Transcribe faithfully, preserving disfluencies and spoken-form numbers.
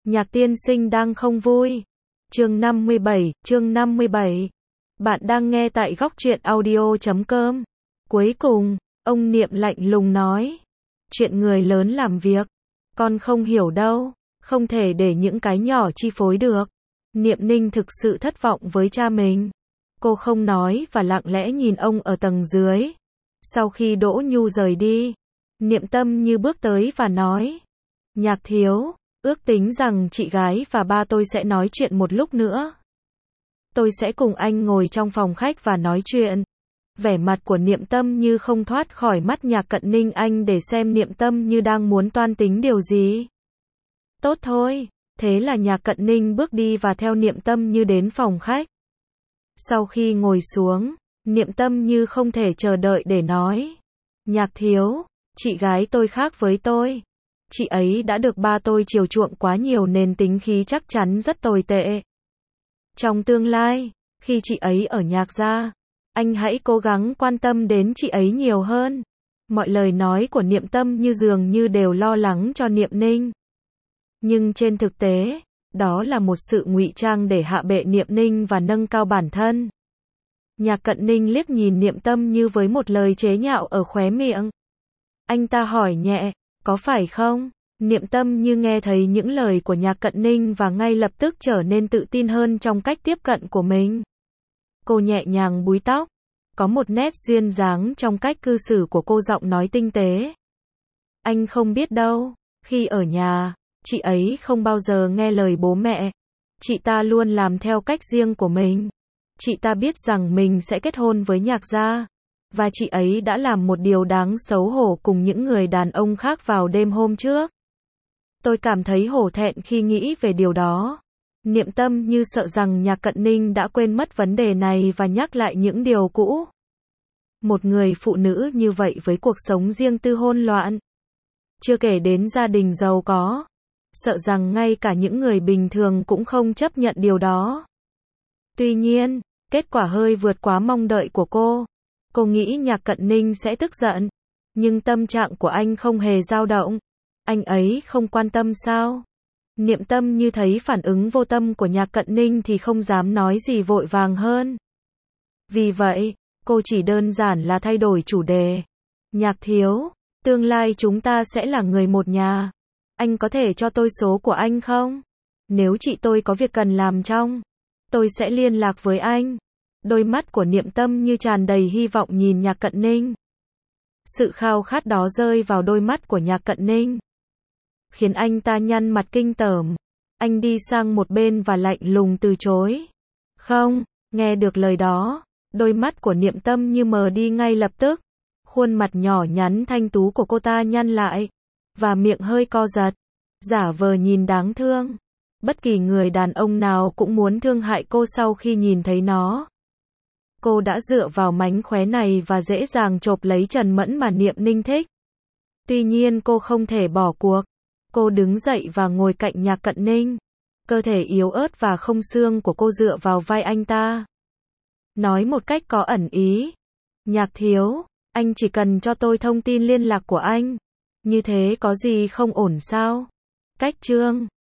Nhạc tiên sinh đang không vui. Chương năm mươi bảy, chương năm mươi bảy. Bạn đang nghe tại góc truyện audio chấm com. Cuối cùng, ông Niệm lạnh lùng nói. Chuyện người lớn làm việc, con không hiểu đâu, không thể để những cái nhỏ chi phối được. Niệm Ninh thực sự thất vọng với cha mình. Cô không nói và lặng lẽ nhìn ông ở tầng dưới. Sau khi Đỗ Nhu rời đi, Niệm Tâm như bước tới và nói. Nhạc thiếu, ước tính rằng chị gái và ba tôi sẽ nói chuyện một lúc nữa. Tôi sẽ cùng anh ngồi trong phòng khách và nói chuyện. Vẻ mặt của Niệm Tâm như không thoát khỏi mắt Nhạc Cận Ninh anh để xem Niệm Tâm như đang muốn toan tính điều gì. Tốt thôi, thế là Nhạc Cận Ninh bước đi và theo Niệm Tâm như đến phòng khách. Sau khi ngồi xuống, Niệm Tâm như không thể chờ đợi để nói. Nhạc thiếu, chị gái tôi khác với tôi. Chị ấy đã được ba tôi chiều chuộng quá nhiều nên tính khí chắc chắn rất tồi tệ. Trong tương lai, khi chị ấy ở Nhạc gia, anh hãy cố gắng quan tâm đến chị ấy nhiều hơn. Mọi lời nói của Niệm Tâm như dường như đều lo lắng cho Niệm Ninh. Nhưng trên thực tế, đó là một sự ngụy trang để hạ bệ Niệm Ninh và nâng cao bản thân. Nhạc Cận Ninh liếc nhìn Niệm Tâm như với một lời chế nhạo ở khóe miệng. Anh ta hỏi nhẹ, có phải không? Niệm Tâm như nghe thấy những lời của Nhạc Cận Ninh và ngay lập tức trở nên tự tin hơn trong cách tiếp cận của mình. Cô nhẹ nhàng búi tóc. Có một nét duyên dáng trong cách cư xử của cô, giọng nói tinh tế. Anh không biết đâu, khi ở nhà, chị ấy không bao giờ nghe lời bố mẹ. Chị ta luôn làm theo cách riêng của mình. Chị ta biết rằng mình sẽ kết hôn với Nhạc gia. Và chị ấy đã làm một điều đáng xấu hổ cùng những người đàn ông khác vào đêm hôm trước. Tôi cảm thấy hổ thẹn khi nghĩ về điều đó. Niệm Tâm như sợ rằng Nhạc Cận Ninh đã quên mất vấn đề này và nhắc lại những điều cũ. Một người phụ nữ như vậy với cuộc sống riêng tư hỗn loạn. Chưa kể đến gia đình giàu có. Sợ rằng ngay cả những người bình thường cũng không chấp nhận điều đó. Tuy nhiên, kết quả hơi vượt quá mong đợi của cô. Cô nghĩ Nhạc Cận Ninh sẽ tức giận. Nhưng tâm trạng của anh không hề dao động. Anh ấy không quan tâm sao? Niệm Tâm như thấy phản ứng vô tâm của Nhạc Cận Ninh thì không dám nói gì vội vàng hơn. Vì vậy, cô chỉ đơn giản là thay đổi chủ đề. Nhạc thiếu, tương lai chúng ta sẽ là người một nhà. Anh có thể cho tôi số của anh không? Nếu chị tôi có việc cần làm trong, tôi sẽ liên lạc với anh. Đôi mắt của Niệm Tâm như tràn đầy hy vọng nhìn Nhạc Cận Ninh. Sự khao khát đó rơi vào đôi mắt của Nhạc Cận Ninh, khiến anh ta nhăn mặt kinh tởm. Anh đi sang một bên và lạnh lùng từ chối. Không, nghe được lời đó, đôi mắt của Niệm Tâm như mờ đi ngay lập tức. Khuôn mặt nhỏ nhắn thanh tú của cô ta nhăn lại, và miệng hơi co giật, giả vờ nhìn đáng thương. Bất kỳ người đàn ông nào cũng muốn thương hại cô sau khi nhìn thấy nó. Cô đã dựa vào mánh khóe này và dễ dàng chộp lấy Trần Mẫn mà Niệm Ninh thích. Tuy nhiên cô không thể bỏ cuộc. Cô đứng dậy và ngồi cạnh Nhạc Cận Ninh. Cơ thể yếu ớt và không xương của cô dựa vào vai anh ta. Nói một cách có ẩn ý. Nhạc thiếu, anh chỉ cần cho tôi thông tin liên lạc của anh. Như thế có gì không ổn sao? Cách chương